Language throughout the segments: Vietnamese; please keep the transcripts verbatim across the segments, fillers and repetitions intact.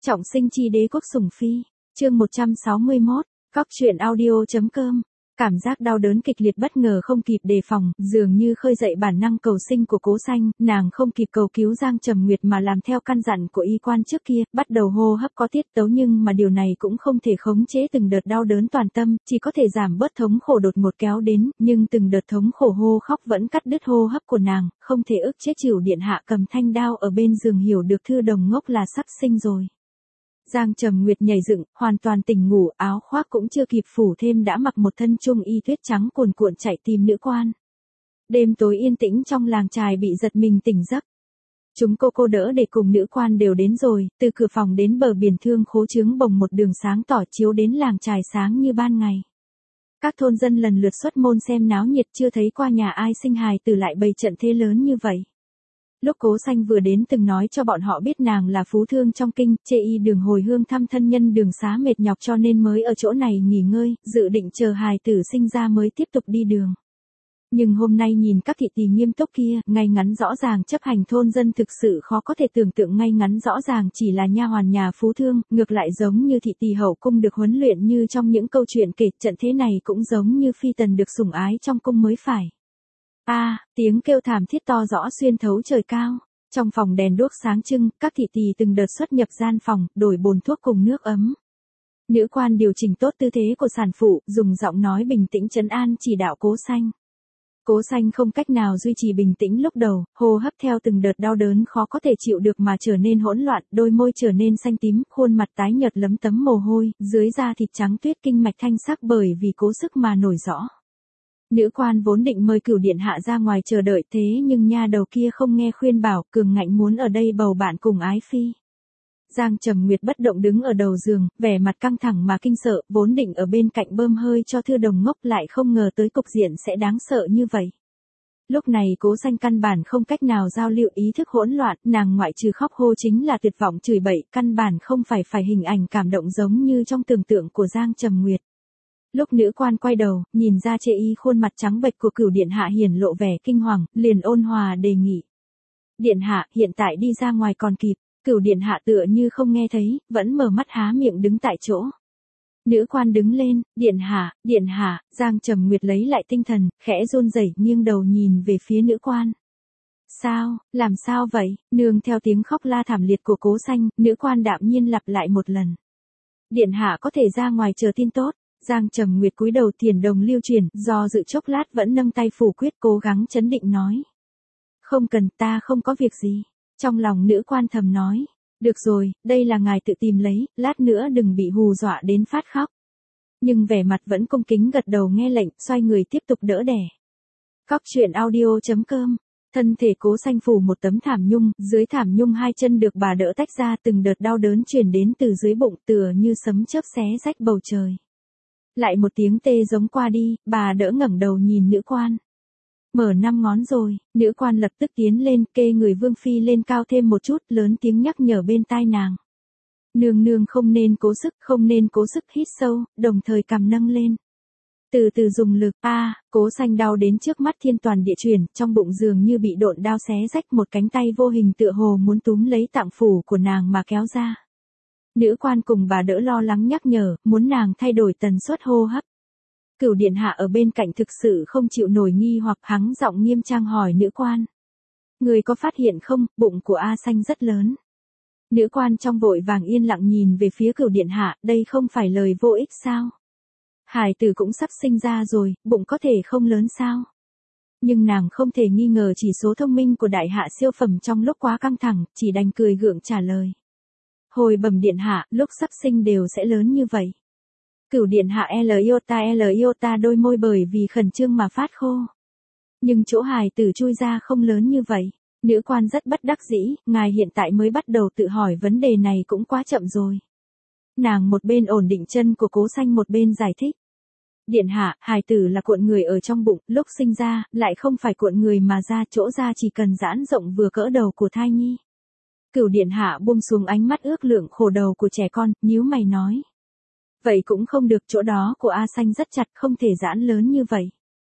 Trọng sinh chi đế quốc sủng phi, chương một trăm sáu mươi mốt, Cóc truyện audio.com. Cảm giác đau đớn kịch liệt bất ngờ không kịp đề phòng, dường như khơi dậy bản năng cầu sinh của Cố Xanh, nàng không kịp cầu cứu Giang Trầm Nguyệt mà làm theo căn dặn của y quan trước kia, bắt đầu hô hấp có tiết tấu nhưng mà điều này cũng không thể khống chế từng đợt đau đớn toàn tâm, chỉ có thể giảm bớt thống khổ đột ngột kéo đến, nhưng từng đợt thống khổ hô khóc vẫn cắt đứt hô hấp của nàng, không thể ức chế. Chịu điện hạ cầm thanh đao ở bên giường hiểu được Thư Đồng ngốc là sắp sinh rồi. Giang Trầm Nguyệt nhảy dựng, hoàn toàn tỉnh ngủ, áo khoác cũng chưa kịp phủ thêm đã mặc một thân trung y tuyết trắng cuồn cuộn chạy tìm nữ quan. Đêm tối yên tĩnh trong làng chài bị giật mình tỉnh giấc. Chúng cô cô đỡ để cùng nữ quan đều đến rồi, từ cửa phòng đến bờ biển Thương Khố Chướng bồng một đường sáng tỏ chiếu đến làng chài sáng như ban ngày. Các thôn dân lần lượt xuất môn xem náo nhiệt, chưa thấy qua nhà ai sinh hài tử lại bày trận thế lớn như vậy. Lúc Cố Xanh vừa đến từng nói cho bọn họ biết nàng là phú thương trong kinh, chê y đường hồi hương thăm thân nhân đường xá mệt nhọc cho nên mới ở chỗ này nghỉ ngơi, dự định chờ hài tử sinh ra mới tiếp tục đi đường. Nhưng hôm nay nhìn các thị tỳ nghiêm túc kia, ngay ngắn rõ ràng chấp hành thôn dân thực sự khó có thể tưởng tượng ngay ngắn rõ ràng chỉ là nha hoàn nhà phú thương, ngược lại giống như thị tỳ hậu cung được huấn luyện như trong những câu chuyện kể, trận thế này cũng giống như phi tần được sủng ái trong cung mới phải. A, à, tiếng kêu thảm thiết to rõ xuyên thấu trời cao. Trong phòng đèn đuốc sáng trưng, các thị tỳ từng đợt xuất nhập gian phòng, đổi bồn thuốc cùng nước ấm. Nữ quan điều chỉnh tốt tư thế của sản phụ, dùng giọng nói bình tĩnh trấn an chỉ đạo Cố Xanh. Cố Xanh không cách nào duy trì bình tĩnh lúc đầu, hô hấp theo từng đợt đau đớn khó có thể chịu được mà trở nên hỗn loạn, đôi môi trở nên xanh tím, khuôn mặt tái nhợt lấm tấm mồ hôi, dưới da thịt trắng tuyết kinh mạch thanh sắc bởi vì cố sức mà nổi rõ. Nữ quan vốn định mời Cửu điện hạ ra ngoài chờ đợi thế nhưng nha đầu kia không nghe khuyên bảo, cường ngạnh muốn ở đây bầu bạn cùng ái phi. Giang Trầm Nguyệt bất động đứng ở đầu giường, vẻ mặt căng thẳng mà kinh sợ, vốn định ở bên cạnh bơm hơi cho Thư Đồng ngốc lại không ngờ tới cục diện sẽ đáng sợ như vậy. Lúc này Cố Xanh căn bản không cách nào giao lưu, ý thức hỗn loạn, nàng ngoại trừ khóc hô chính là tuyệt vọng chửi bậy, căn bản không phải phải hình ảnh cảm động giống như trong tưởng tượng của Giang Trầm Nguyệt. Lúc nữ quan quay đầu, nhìn ra chê y khuôn mặt trắng bệch của Cửu điện hạ hiển lộ vẻ kinh hoàng, liền ôn hòa đề nghị. Điện hạ, hiện tại đi ra ngoài còn kịp. Cửu điện hạ tựa như không nghe thấy, vẫn mở mắt há miệng đứng tại chỗ. Nữ quan đứng lên, điện hạ, điện hạ, Giang Trầm Nguyệt lấy lại tinh thần, khẽ run rẩy nghiêng đầu nhìn về phía nữ quan. Sao, làm sao vậy, nương theo tiếng khóc la thảm liệt của Cố Xanh, nữ quan đạm nhiên lặp lại một lần. Điện hạ có thể ra ngoài chờ tin tốt. Giang Trầm Nguyệt cúi đầu, thiền đồng lưu truyền, do dự chốc lát vẫn nâng tay phủ quyết cố gắng chấn định nói. Không cần, ta không có việc gì. Trong lòng nữ quan thầm nói. Được rồi, đây là ngài tự tìm lấy, lát nữa đừng bị hù dọa đến phát khóc. Nhưng vẻ mặt vẫn cung kính gật đầu nghe lệnh, xoay người tiếp tục đỡ đẻ. Cóc truyện audio.com. Thân thể Cố Xanh phủ một tấm thảm nhung, dưới thảm nhung hai chân được bà đỡ tách ra, từng đợt đau đớn truyền đến từ dưới bụng tựa như sấm chớp xé rách bầu trời. Lại một tiếng tê giống qua đi, bà đỡ ngẩng đầu nhìn nữ quan. Mở năm ngón rồi, nữ quan lập tức tiến lên, kê người Vương Phi lên cao thêm một chút, lớn tiếng nhắc nhở bên tai nàng. Nương nương không nên cố sức, không nên cố sức, hít sâu, đồng thời cằm nâng lên. Từ từ dùng lực, a, à, Cố Xanh đau đến trước mắt thiên toàn địa chuyển, trong bụng dường như bị độn đao xé rách, một cánh tay vô hình tựa hồ muốn túm lấy tạng phủ của nàng mà kéo ra. Nữ quan cùng bà đỡ lo lắng nhắc nhở, muốn nàng thay đổi tần suất hô hấp. Cửu điện hạ ở bên cạnh thực sự không chịu nổi nghi hoặc hắng giọng nghiêm trang hỏi nữ quan. Người có phát hiện không, bụng của A Xanh rất lớn. Nữ quan trong vội vàng yên lặng nhìn về phía Cửu điện hạ, đây không phải lời vô ích sao? Hải tử cũng sắp sinh ra rồi, bụng có thể không lớn sao? Nhưng nàng không thể nghi ngờ chỉ số thông minh của đại hạ siêu phẩm trong lúc quá căng thẳng, chỉ đành cười gượng trả lời. Hồi bẩm điện hạ, lúc sắp sinh đều sẽ lớn như vậy. Cửu điện hạ L iota L iota đôi môi bởi vì khẩn trương mà phát khô. Nhưng chỗ hài tử chui ra không lớn như vậy. Nữ quan rất bất đắc dĩ, ngài hiện tại mới bắt đầu tự hỏi vấn đề này cũng quá chậm rồi. Nàng một bên ổn định chân của Cố Xanh một bên giải thích. Điện hạ, hài tử là cuộn người ở trong bụng, lúc sinh ra, lại không phải cuộn người mà ra, chỗ ra chỉ cần giãn rộng vừa cỡ đầu của thai nhi. Cửu điện hạ buông xuống ánh mắt ước lượng khổ đầu của trẻ con, nhíu mày nói. Vậy cũng không được, chỗ đó của A Xanh rất chặt, không thể giãn lớn như vậy.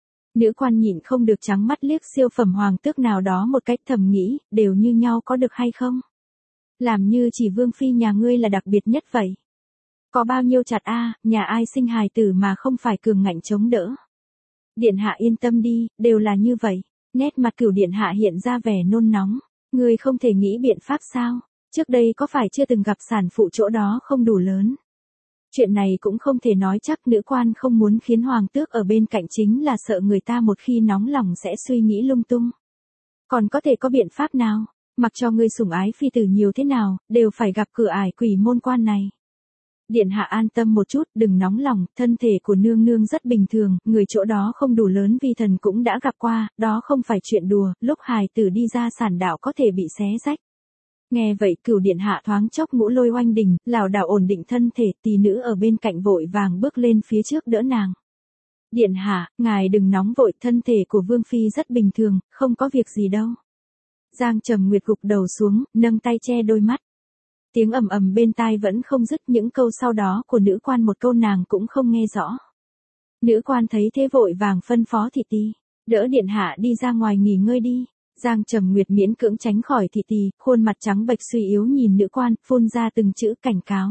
Nữ quan nhịn không được trắng mắt liếc siêu phẩm hoàng tước nào đó một cách thầm nghĩ, đều như nhau có được hay không? Làm như chỉ vương phi nhà ngươi là đặc biệt nhất vậy. Có bao nhiêu chặt a, nhà ai sinh hài tử mà không phải cường ngạnh chống đỡ. Điện hạ yên tâm đi, đều là như vậy. Nét mặt Cửu điện hạ hiện ra vẻ nôn nóng. Ngươi không thể nghĩ biện pháp sao? Trước đây có phải chưa từng gặp sản phụ chỗ đó không đủ lớn? Chuyện này cũng không thể nói chắc, nữ quan không muốn khiến hoàng tước ở bên cạnh chính là sợ người ta một khi nóng lòng sẽ suy nghĩ lung tung. Còn có thể có biện pháp nào? Mặc cho ngươi sủng ái phi tử nhiều thế nào, đều phải gặp cửa ải quỷ môn quan này. Điện hạ an tâm một chút, đừng nóng lòng, thân thể của nương nương rất bình thường, người chỗ đó không đủ lớn vi thần cũng đã gặp qua, đó không phải chuyện đùa, lúc hài tử đi ra sản đạo có thể bị xé rách. Nghe vậy Cửu điện hạ thoáng chốc ngũ lôi oanh đình, lảo đảo ổn định thân thể, tỷ nữ ở bên cạnh vội vàng bước lên phía trước đỡ nàng. Điện hạ, ngài đừng nóng vội, thân thể của vương phi rất bình thường, không có việc gì đâu. Giang Trầm Nguyệt gục đầu xuống, nâng tay che đôi mắt. Tiếng ầm ầm bên tai vẫn không dứt, những câu sau đó của nữ quan một câu nàng cũng không nghe rõ. Nữ quan thấy thế vội vàng phân phó thị tỳ, đỡ điện hạ đi ra ngoài nghỉ ngơi đi. Giang Trầm Nguyệt miễn cưỡng tránh khỏi thị tỳ, khuôn mặt trắng bệch suy yếu nhìn nữ quan, phun ra từng chữ cảnh cáo.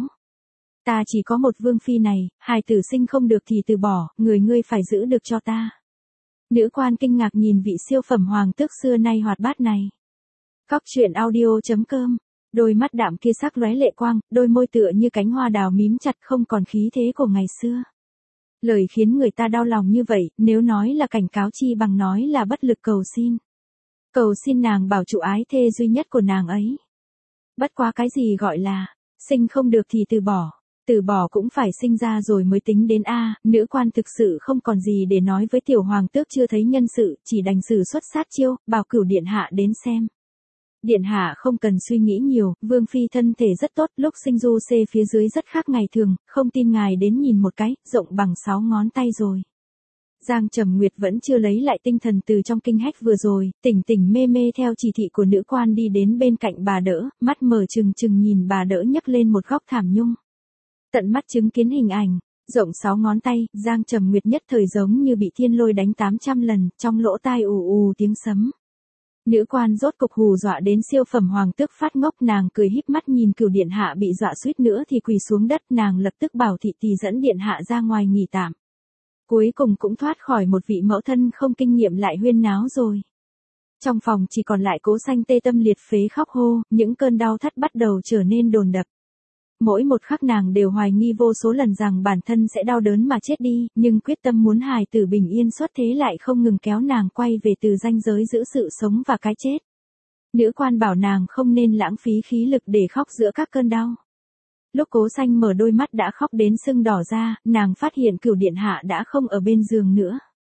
Ta chỉ có một vương phi này, hài tử sinh không được thì từ bỏ, người ngươi phải giữ được cho ta. Nữ quan kinh ngạc nhìn vị siêu phẩm hoàng tước xưa nay hoạt bát này. Cóc truyện audio chấm com. Đôi mắt đạm kia sắc lóe lệ quang, đôi môi tựa như cánh hoa đào mím chặt không còn khí thế của ngày xưa. Lời khiến người ta đau lòng như vậy, nếu nói là cảnh cáo chi bằng nói là bất lực cầu xin. Cầu xin nàng bảo trụ ái thê duy nhất của nàng ấy. Bất quá cái gì gọi là, sinh không được thì từ bỏ, từ bỏ cũng phải sinh ra rồi mới tính đến a. Nữ quan thực sự không còn gì để nói với tiểu hoàng tước chưa thấy nhân sự, chỉ đành sử xuất sát chiêu, bảo Cửu điện hạ đến xem. Điện hạ không cần suy nghĩ nhiều, vương phi thân thể rất tốt, lúc sinh du xê phía dưới rất khác ngày thường, không tin ngài đến nhìn một cái, rộng bằng sáu ngón tay rồi. Giang Trầm Nguyệt vẫn chưa lấy lại tinh thần từ trong kinh hách vừa rồi, tỉnh tỉnh mê mê theo chỉ thị của nữ quan đi đến bên cạnh bà đỡ, mắt mở trừng trừng nhìn bà đỡ nhấc lên một góc thảm nhung. Tận mắt chứng kiến hình ảnh, rộng sáu ngón tay, Giang Trầm Nguyệt nhất thời giống như bị thiên lôi đánh tám trăm lần, trong lỗ tai ù ù tiếng sấm. Nữ quan rốt cục hù dọa đến siêu phẩm hoàng tước phát ngốc, nàng cười híp mắt nhìn Cửu điện hạ bị dọa suýt nữa thì quỳ xuống đất, nàng lập tức bảo thị tỳ dẫn điện hạ ra ngoài nghỉ tạm. Cuối cùng cũng thoát khỏi một vị mẫu thân không kinh nghiệm lại huyên náo rồi. Trong phòng chỉ còn lại Cố Xanh tê tâm liệt phế khóc hô, những cơn đau thắt bắt đầu trở nên đồn đập. Mỗi một khắc nàng đều hoài nghi vô số lần rằng bản thân sẽ đau đớn mà chết đi, nhưng quyết tâm muốn hài tử bình yên xuất thế lại không ngừng kéo nàng quay về từ ranh giới giữa sự sống và cái chết. Nữ quan bảo nàng không nên lãng phí khí lực để khóc giữa các cơn đau. Lúc Cố Xanh mở đôi mắt đã khóc đến sưng đỏ ra, nàng phát hiện Cửu điện hạ đã không ở bên giường nữa.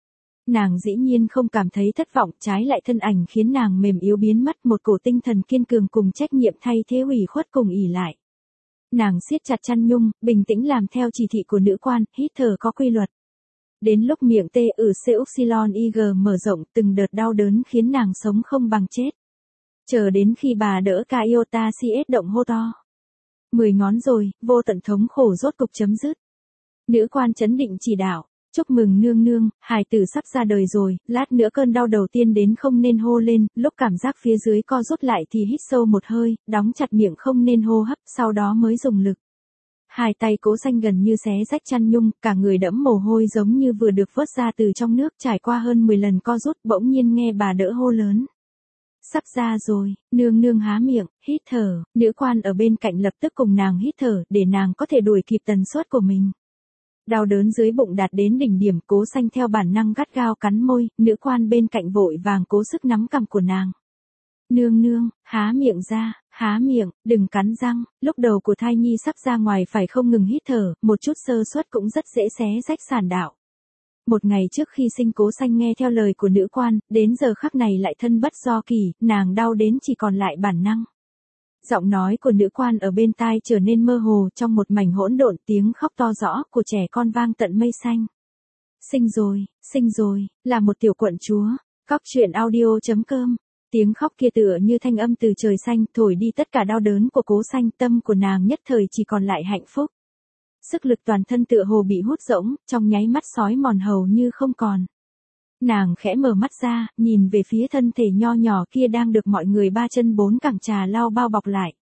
Nàng dĩ nhiên không cảm thấy thất vọng, trái lại thân ảnh khiến nàng mềm yếu biến mất, một cổ tinh thần kiên cường cùng trách nhiệm thay thế ủy khuất cùng ỷ lại. Nàng siết chặt chăn nhung, bình tĩnh làm theo chỉ thị của nữ quan, hít thở có quy luật. Đến lúc miệng tê ử C-Uxilon I G mở rộng, từng đợt đau đớn khiến nàng sống không bằng chết. Chờ đến khi bà đỡ ca iota C S động hô to. Mười ngón rồi, vô tận thống khổ rốt cục chấm dứt. Nữ quan chấn định chỉ đạo, chúc mừng nương nương, hài tử sắp ra đời rồi, lát nữa cơn đau đầu tiên đến không nên hô lên, lúc cảm giác phía dưới co rút lại thì hít sâu một hơi, đóng chặt miệng không nên hô hấp, sau đó mới dùng lực. Hai tay Cố Xanh gần như xé rách chăn nhung, cả người đẫm mồ hôi giống như vừa được vớt ra từ trong nước, trải qua hơn mười lần co rút, bỗng nhiên nghe bà đỡ hô lớn. Sắp ra rồi, nương nương há miệng, hít thở, nữ quan ở bên cạnh lập tức cùng nàng hít thở, để nàng có thể đuổi kịp tần suất của mình. Đau đớn dưới bụng đạt đến đỉnh điểm, Cố Xanh theo bản năng gắt gao cắn môi, nữ quan bên cạnh vội vàng cố sức nắm cằm của nàng. Nương nương, há miệng ra, há miệng, đừng cắn răng, lúc đầu của thai nhi sắp ra ngoài phải không ngừng hít thở, một chút sơ suất cũng rất dễ xé rách sản đạo. Một ngày trước khi sinh Cố Xanh nghe theo lời của nữ quan, đến giờ khắc này lại thân bất do kỳ, nàng đau đến chỉ còn lại bản năng. Giọng nói của nữ quan ở bên tai trở nên mơ hồ, trong một mảnh hỗn độn, tiếng khóc to rõ của trẻ con vang tận mây xanh. Sinh rồi, sinh rồi, là một tiểu quận chúa. Cóc truyện audio chấm com. Tiếng khóc kia tựa như thanh âm từ trời xanh, thổi đi tất cả đau đớn của Cố Xanh, tâm của nàng nhất thời chỉ còn lại hạnh phúc. Sức lực toàn thân tựa hồ bị hút rỗng, trong nháy mắt sói mòn hầu như không còn. Nàng khẽ mở mắt ra, nhìn về phía thân thể nho nhỏ kia đang được mọi người ba chân bốn cẳng trà lau bao bọc lại.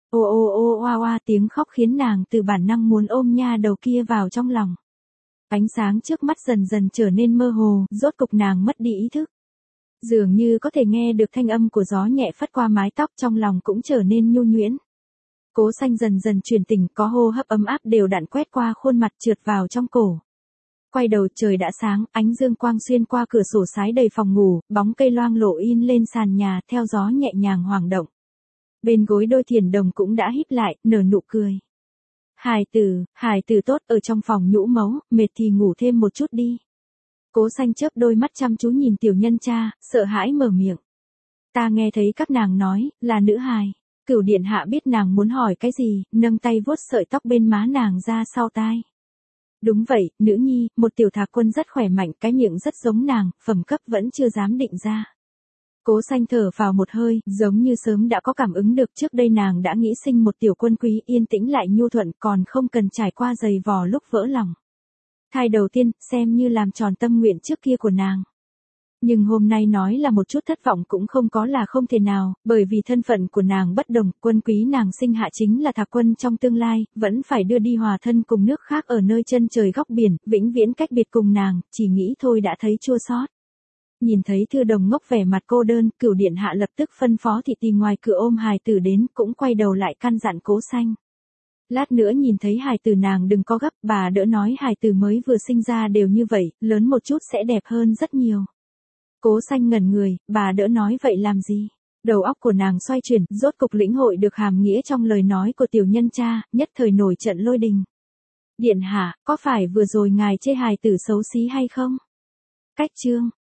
Ô ô ô oa oa tiếng khóc khiến nàng từ bản năng muốn ôm nha đầu kia vào trong lòng. Ánh sáng trước mắt dần dần trở nên mơ hồ, rốt cục nàng mất đi ý thức. Dường như có thể nghe được thanh âm của gió nhẹ phất qua mái tóc, trong lòng cũng trở nên nhu nhuyễn. Cố Xanh dần dần chuyển tỉnh, có hô hấp ấm áp đều đặn quét qua khuôn mặt trượt vào trong cổ. Quay đầu trời đã sáng, ánh dương quang xuyên qua cửa sổ sái đầy phòng ngủ, bóng cây loang lổ in lên sàn nhà theo gió nhẹ nhàng hoảng động. Bên gối đôi thiền đồng cũng đã híp lại, nở nụ cười. Hài tử, hài tử tốt, ở trong phòng nhũ mấu, mệt thì ngủ thêm một chút đi. Cố Xanh chớp đôi mắt chăm chú nhìn tiểu nhân cha, sợ hãi mở miệng. Ta nghe thấy các nàng nói, là nữ hài. Cửu điện hạ biết nàng muốn hỏi cái gì, nâng tay vuốt sợi tóc bên má nàng ra sau tai. Đúng vậy, nữ nhi, một tiểu thạc quân rất khỏe mạnh, cái miệng rất giống nàng, phẩm cấp vẫn chưa dám định ra. Cố Xanh thở vào một hơi, giống như sớm đã có cảm ứng được, trước đây nàng đã nghĩ sinh một tiểu quân quý yên tĩnh lại nhu thuận, còn không cần trải qua dày vò lúc vỡ lòng. Thai đầu tiên, xem như làm tròn tâm nguyện trước kia của nàng. Nhưng hôm nay nói là một chút thất vọng cũng không có là không thể nào, bởi vì thân phận của nàng bất đồng, quân quý nàng sinh hạ chính là Thạc Quân trong tương lai, vẫn phải đưa đi hòa thân cùng nước khác ở nơi chân trời góc biển, vĩnh viễn cách biệt cùng nàng, chỉ nghĩ thôi đã thấy chua xót. Nhìn thấy Thư Đồng ngốc vẻ mặt cô đơn, Cửu điện hạ lập tức phân phó thị tỳ ngoài cửa ôm hài tử đến, cũng quay đầu lại căn dặn Cố Xanh. Lát nữa nhìn thấy hài tử nàng đừng có gấp, bà đỡ nói hài tử mới vừa sinh ra đều như vậy, lớn một chút sẽ đẹp hơn rất nhiều. Cố Xanh ngẩn người, bà đỡ nói vậy làm gì? Đầu óc của nàng xoay chuyển, rốt cục lĩnh hội được hàm nghĩa trong lời nói của tiểu nhân cha, nhất thời nổi trận lôi đình. Điện hạ, có phải vừa rồi ngài chê hài tử xấu xí hay không? Cách chương